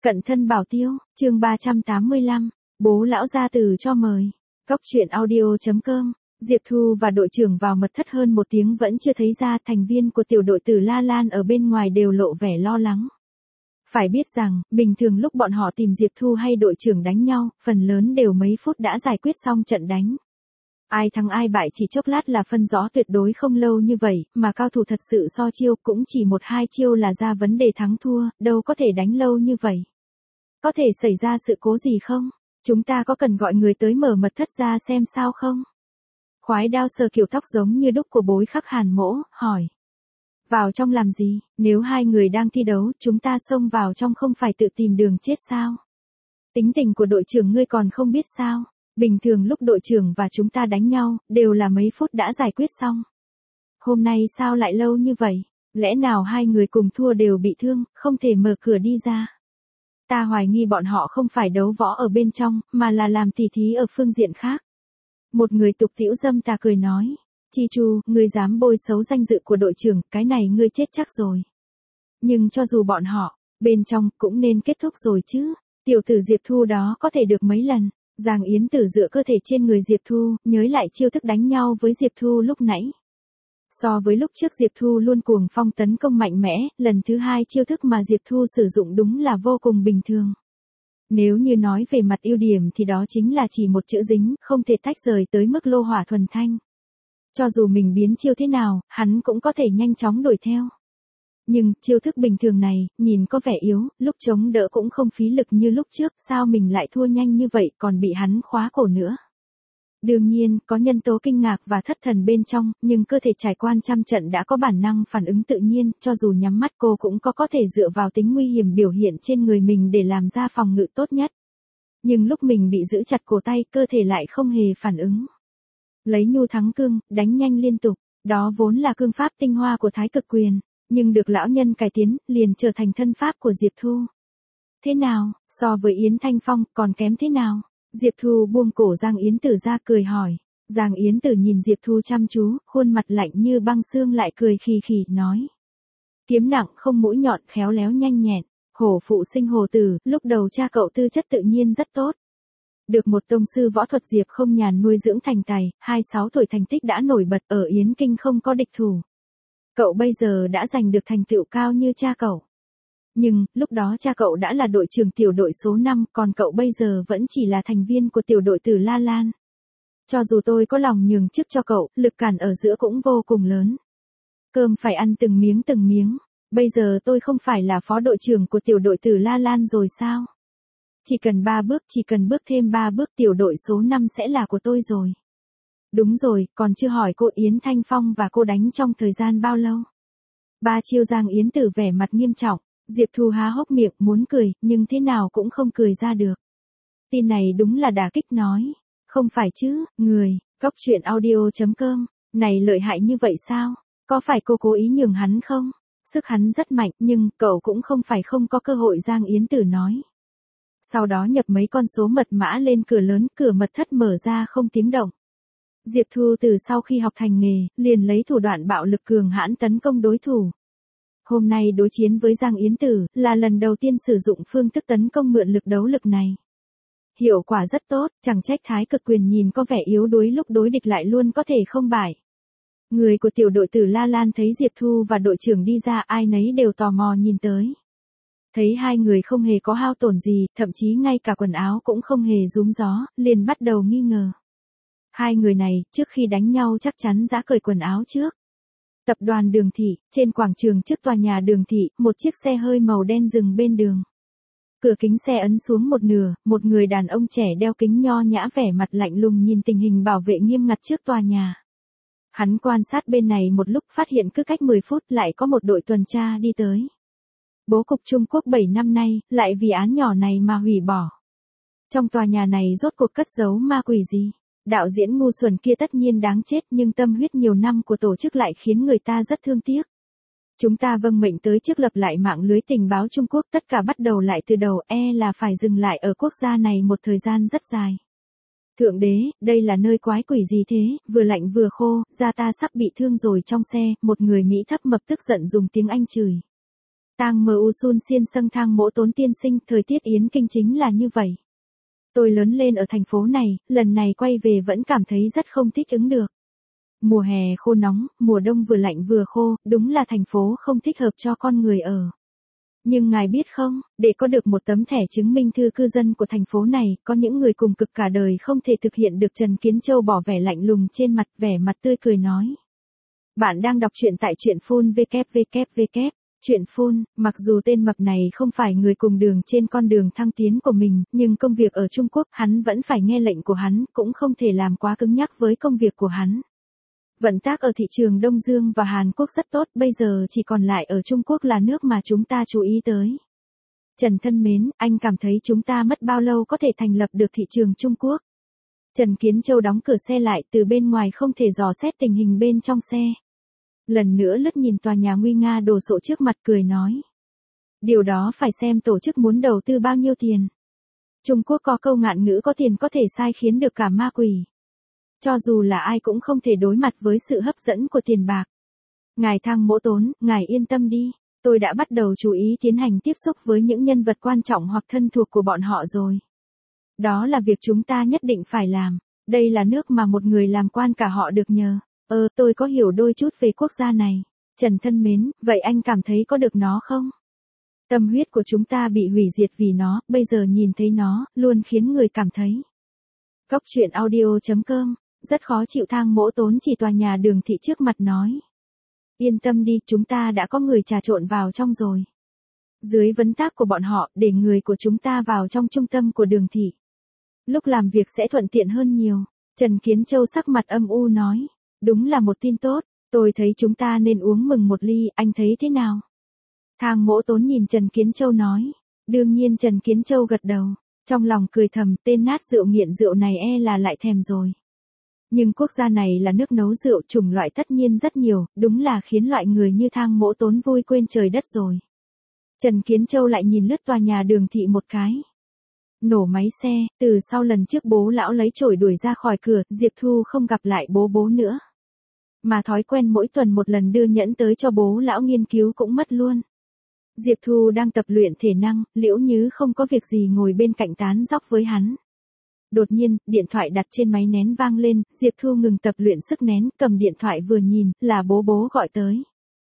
Cận thân bảo tiêu, chương 385, bố lão gia tử cho mời. Cóc truyện audio.com, Diệp Thu và đội trưởng vào mật thất hơn 1 tiếng vẫn chưa thấy ra. Thành viên của tiểu đội Tử La Lan ở bên ngoài đều lộ vẻ lo lắng. Phải biết rằng, bình thường lúc bọn họ tìm Diệp Thu hay đội trưởng đánh nhau, phần lớn đều mấy phút đã giải quyết xong trận đánh. Ai thắng ai bại chỉ chốc lát là phân rõ, tuyệt đối không lâu như vậy, mà cao thủ thật sự so chiêu cũng chỉ 1-2 chiêu là ra vấn đề thắng thua, đâu có thể đánh lâu như vậy. Có thể xảy ra sự cố gì không? Chúng ta có cần gọi người tới mở mật thất ra xem sao không? Khoái Đao sờ kiểu tóc giống như đúc của bối Khắc Hàn Mỗ, hỏi. Vào trong làm gì, nếu hai người đang thi đấu, chúng ta xông vào trong không phải tự tìm đường chết sao? Tính tình của đội trưởng ngươi còn không biết sao? Bình thường lúc đội trưởng và chúng ta đánh nhau, đều là mấy phút đã giải quyết xong. Hôm nay sao lại lâu như vậy? Lẽ nào hai người cùng thua đều bị thương, không thể mở cửa đi ra? Ta hoài nghi bọn họ không phải đấu võ ở bên trong, mà là làm tỉ thí ở phương diện khác. Một người tục tĩu dâm tà cười nói. Chi Chu, ngươi dám bôi xấu danh dự của đội trưởng, cái này ngươi chết chắc rồi. Nhưng cho dù bọn họ, bên trong, cũng nên kết thúc rồi chứ. Tiểu tử Diệp Thu đó có thể được mấy lần. Giang Yến Tử dựa cơ thể trên người Diệp Thu, nhớ lại chiêu thức đánh nhau với Diệp Thu lúc nãy. So với lúc trước Diệp Thu luôn cuồng phong tấn công mạnh mẽ, lần thứ 2 chiêu thức mà Diệp Thu sử dụng đúng là vô cùng bình thường. Nếu như nói về mặt ưu điểm thì đó chính là chỉ một chữ dính, không thể tách rời tới mức lô hỏa thuần thanh. Cho dù mình biến chiêu thế nào, hắn cũng có thể nhanh chóng đuổi theo. Nhưng, chiêu thức bình thường này, nhìn có vẻ yếu, lúc chống đỡ cũng không phí lực như lúc trước, sao mình lại thua nhanh như vậy, còn bị hắn khóa cổ nữa. Đương nhiên, có nhân tố kinh ngạc và thất thần bên trong, nhưng cơ thể trải qua trăm trận đã có bản năng phản ứng tự nhiên, cho dù nhắm mắt cô cũng có thể dựa vào tính nguy hiểm biểu hiện trên người mình để làm ra phòng ngự tốt nhất. Nhưng lúc mình bị giữ chặt cổ tay, cơ thể lại không hề phản ứng. Lấy nhu thắng cương, đánh nhanh liên tục, đó vốn là cương pháp tinh hoa của Thái Cực Quyền, nhưng được lão nhân cải tiến, liền trở thành thân pháp của Diệp Thu. Thế nào, so với Yến Thanh Phong, còn kém thế nào? Diệp Thu buông cổ Giang Yến Tử ra cười hỏi. Giang Yến Tử nhìn Diệp Thu chăm chú, khuôn mặt lạnh như băng xương lại cười khì khì, nói. Kiếm nặng không mũi nhọn, khéo léo nhanh nhẹn, hổ phụ sinh hổ tử, lúc đầu cha cậu tư chất tự nhiên rất tốt. Được một tông sư võ thuật Diệp Không Nhàn nuôi dưỡng thành tài, 26 tuổi thành tích đã nổi bật ở Yến Kinh không có địch thủ. Cậu bây giờ đã giành được thành tựu cao như cha cậu. Nhưng, lúc đó cha cậu đã là đội trưởng tiểu đội số 5, còn cậu bây giờ vẫn chỉ là thành viên của tiểu đội Tử La Lan. Cho dù tôi có lòng nhường chức cho cậu, lực cản ở giữa cũng vô cùng lớn. Cơm phải ăn từng miếng, bây giờ tôi không phải là phó đội trưởng của tiểu đội Tử La Lan rồi sao? Chỉ cần bước thêm 3 bước tiểu đội số 5 sẽ là của tôi rồi. Đúng rồi, còn chưa hỏi cô Yến Thanh Phong và cô đánh trong thời gian bao lâu? 3 chiêu. Giang Yến Tử vẻ mặt nghiêm trọng. Diệp Thu há hốc miệng muốn cười, nhưng thế nào cũng không cười ra được. Tin này đúng là đả kích nói. Không phải chứ, người, Cóc truyện audio.com, này lợi hại như vậy sao? Có phải cô cố ý nhường hắn không? Sức hắn rất mạnh, nhưng cậu cũng không phải không có cơ hội. Giang Yến Tử nói. Sau đó nhập mấy con số mật mã lên cửa lớn, cửa mật thất mở ra không tiếng động. Diệp Thu từ sau khi học thành nghề, liền lấy thủ đoạn bạo lực cường hãn tấn công đối thủ. Hôm nay đối chiến với Giang Yến Tử, là lần đầu tiên sử dụng phương thức tấn công mượn lực đấu lực này. Hiệu quả rất tốt, chẳng trách Thái Cực Quyền nhìn có vẻ yếu đuối lúc đối địch lại luôn có thể không bại. Người của tiểu đội Tử La Lan thấy Diệp Thu và đội trưởng đi ra, ai nấy đều tò mò nhìn tới. Thấy hai người không hề có hao tổn gì, thậm chí ngay cả quần áo cũng không hề rúm gió, liền bắt đầu nghi ngờ. Hai người này, trước khi đánh nhau chắc chắn đã cởi quần áo trước. Tập đoàn Đường Thị, trên quảng trường trước tòa nhà Đường Thị, một chiếc xe hơi màu đen dừng bên đường. Cửa kính xe ấn xuống một nửa, một người đàn ông trẻ đeo kính nho nhã vẻ mặt lạnh lùng nhìn tình hình bảo vệ nghiêm ngặt trước tòa nhà. Hắn quan sát bên này một lúc, phát hiện cứ cách 10 phút lại có một đội tuần tra đi tới. Bố cục Trung Quốc 7 năm nay, lại vì án nhỏ này mà hủy bỏ. Trong tòa nhà này rốt cuộc cất giấu ma quỷ gì? Đạo diễn ngu xuẩn kia tất nhiên đáng chết, nhưng tâm huyết nhiều năm của tổ chức lại khiến người ta rất thương tiếc. Chúng ta vâng mệnh tới trước lập lại mạng lưới tình báo Trung Quốc, tất cả bắt đầu lại từ đầu, là phải dừng lại ở quốc gia này một thời gian rất dài. Thượng đế, đây là nơi quái quỷ gì thế, vừa lạnh vừa khô, da ta sắp bị thương rồi. Trong xe, một người Mỹ thấp mập tức giận dùng tiếng Anh chửi. Tang mơ u sun xiên sâng thang mỗ tốn tiên sinh, thời tiết Yến Kinh chính là như vậy. Tôi lớn lên ở thành phố này, lần này quay về vẫn cảm thấy rất không thích ứng được. Mùa hè khô nóng, mùa đông vừa lạnh vừa khô, đúng là thành phố không thích hợp cho con người ở. Nhưng ngài biết không, để có được một tấm thẻ chứng minh thư cư dân của thành phố này, có những người cùng cực cả đời không thể thực hiện được. Trần Kiến Châu bỏ vẻ lạnh lùng trên mặt, vẻ mặt tươi cười nói. Bạn đang đọc truyện tại truyện phun www. Truyện phun, mặc dù tên mập này không phải người cùng đường trên con đường thăng tiến của mình, nhưng công việc ở Trung Quốc hắn vẫn phải nghe lệnh của hắn, cũng không thể làm quá cứng nhắc với công việc của hắn. Vận tác ở thị trường Đông Dương và Hàn Quốc rất tốt, bây giờ chỉ còn lại ở Trung Quốc là nước mà chúng ta chú ý tới. Trần thân mến, anh cảm thấy chúng ta mất bao lâu có thể thành lập được thị trường Trung Quốc? Trần Kiến Châu đóng cửa xe lại, từ bên ngoài không thể dò xét tình hình bên trong xe. Lần nữa lướt nhìn tòa nhà nguy nga đồ sộ trước mặt, cười nói. Điều đó phải xem tổ chức muốn đầu tư bao nhiêu tiền. Trung Quốc có câu ngạn ngữ có tiền có thể sai khiến được cả ma quỷ. Cho dù là ai cũng không thể đối mặt với sự hấp dẫn của tiền bạc. Ngài Thang Mỗ Tốn, ngài yên tâm đi, tôi đã bắt đầu chú ý tiến hành tiếp xúc với những nhân vật quan trọng hoặc thân thuộc của bọn họ rồi. Đó là việc chúng ta nhất định phải làm, đây là nước mà một người làm quan cả họ được nhờ. Tôi có hiểu đôi chút về quốc gia này. Trần thân mến, vậy anh cảm thấy có được nó không? Tâm huyết của chúng ta bị hủy diệt vì nó, bây giờ nhìn thấy nó, luôn khiến người cảm thấy. Cóc truyện audio.com, rất khó chịu. Thang Mỗ Tốn chỉ tòa nhà đường thị trước mặt nói. Yên tâm đi, chúng ta đã có người trà trộn vào trong rồi. Dưới vấn tác của bọn họ, để người của chúng ta vào trong trung tâm của đường thị. Lúc làm việc sẽ thuận tiện hơn nhiều. Trần Kiến Châu sắc mặt âm u nói. Đúng là một tin tốt, tôi thấy chúng ta nên uống mừng một ly, anh thấy thế nào? Thang Mỗ Tốn nhìn Trần Kiến Châu nói. Đương nhiên Trần Kiến Châu gật đầu, trong lòng cười thầm, tên nát rượu nghiện rượu này là lại thèm rồi. Nhưng quốc gia này là nước nấu rượu, chủng loại tất nhiên rất nhiều, đúng là khiến loại người như Thang Mỗ Tốn vui quên trời đất rồi. Trần Kiến Châu lại nhìn lướt tòa nhà đường thị một cái. Nổ máy xe, từ sau lần trước bố lão lấy chổi đuổi ra khỏi cửa, Diệp Thu không gặp lại bố nữa. Mà thói quen mỗi tuần một lần đưa nhẫn tới cho bố lão nghiên cứu cũng mất luôn. Diệp Thu đang tập luyện thể năng, Liễu Nhứ không có việc gì ngồi bên cạnh tán dóc với hắn. Đột nhiên, điện thoại đặt trên máy nén vang lên, Diệp Thu ngừng tập luyện sức nén, cầm điện thoại vừa nhìn, là bố gọi tới.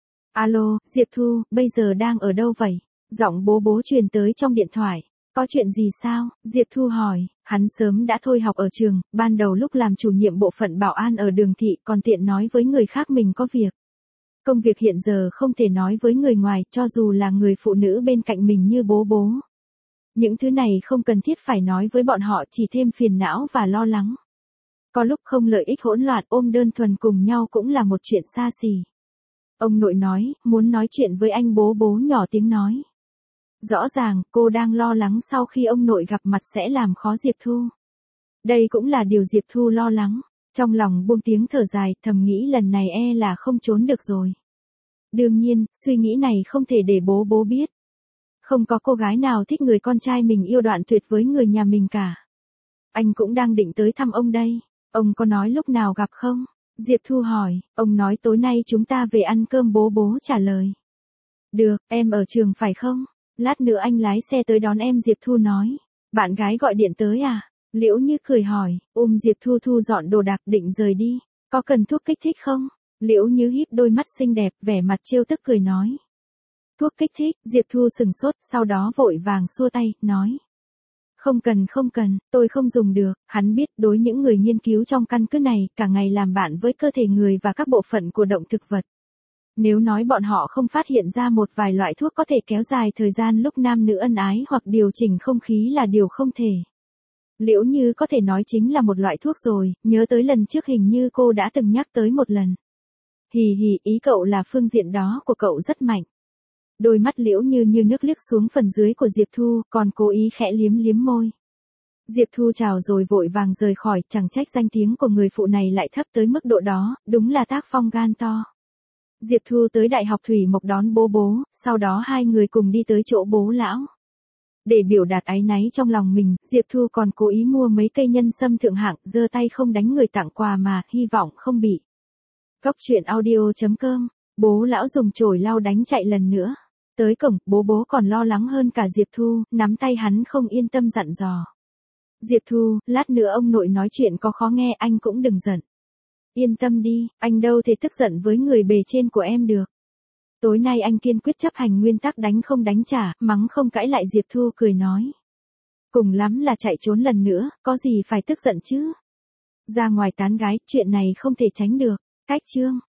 Alo, Diệp Thu, bây giờ đang ở đâu vậy? Giọng bố truyền tới trong điện thoại. Có chuyện gì sao? Diệp Thu hỏi. Hắn sớm đã thôi học ở trường, ban đầu lúc làm chủ nhiệm bộ phận bảo an ở đường thị còn tiện nói với người khác mình có việc. Công việc hiện giờ không thể nói với người ngoài, cho dù là người phụ nữ bên cạnh mình như bố. Những thứ này không cần thiết phải nói với bọn họ, chỉ thêm phiền não và lo lắng. Có lúc không lợi ích hỗn loạn, ôm đơn thuần cùng nhau cũng là một chuyện xa xỉ. Ông nội nói, muốn nói chuyện với anh. Bố nhỏ tiếng nói. Rõ ràng, cô đang lo lắng sau khi ông nội gặp mặt sẽ làm khó Diệp Thu. Đây cũng là điều Diệp Thu lo lắng. Trong lòng buông tiếng thở dài, thầm nghĩ lần này là không trốn được rồi. Đương nhiên, suy nghĩ này không thể để bố biết. Không có cô gái nào thích người con trai mình yêu đoạn tuyệt với người nhà mình cả. Anh cũng đang định tới thăm ông đây. Ông có nói lúc nào gặp không? Diệp Thu hỏi. Ông nói tối nay chúng ta về ăn cơm. Bố trả lời. Được, em ở trường phải không? Lát nữa anh lái xe tới đón em. Diệp Thu nói. Bạn gái gọi điện tới à? Liễu Như cười hỏi. Diệp Thu thu dọn đồ đạc định rời đi. Có cần thuốc kích thích không? Liễu Như híp đôi mắt xinh đẹp, vẻ mặt trêu tức cười nói. Thuốc kích thích? Diệp Thu sừng sốt, sau đó vội vàng xua tay, nói. Không cần, tôi không dùng được. Hắn biết đối những người nghiên cứu trong căn cứ này, cả ngày làm bạn với cơ thể người và các bộ phận của động thực vật. Nếu nói bọn họ không phát hiện ra một vài loại thuốc có thể kéo dài thời gian lúc nam nữ ân ái hoặc điều chỉnh không khí là điều không thể. Liễu Như có thể nói chính là một loại thuốc rồi, nhớ tới lần trước hình như cô đã từng nhắc tới một lần. Hì, ý cậu là phương diện đó của cậu rất mạnh. Đôi mắt Liễu Như như nước liếc xuống phần dưới của Diệp Thu, còn cố ý khẽ liếm môi. Diệp Thu chào rồi vội vàng rời khỏi, chẳng trách danh tiếng của người phụ này lại thấp tới mức độ đó, đúng là tác phong gan to. Diệp Thu tới Đại học Thủy Mộc đón bố, sau đó hai người cùng đi tới chỗ bố lão. Để biểu đạt áy náy trong lòng mình, Diệp Thu còn cố ý mua mấy cây nhân sâm thượng hạng, giơ tay không đánh người tặng quà mà, hy vọng không bị. Cóc truyện audio.com, bố lão dùng chổi lau đánh chạy lần nữa. Tới cổng, bố còn lo lắng hơn cả Diệp Thu, nắm tay hắn không yên tâm dặn dò. Diệp Thu, lát nữa ông nội nói chuyện có khó nghe anh cũng đừng giận. Yên tâm đi, anh đâu thể tức giận với người bề trên của em được. Tối nay anh kiên quyết chấp hành nguyên tắc đánh không đánh trả, mắng không cãi lại. Diệp Thu cười nói. Cùng lắm là chạy trốn lần nữa, có gì phải tức giận chứ. Ra ngoài tán gái, chuyện này không thể tránh được. Cách chương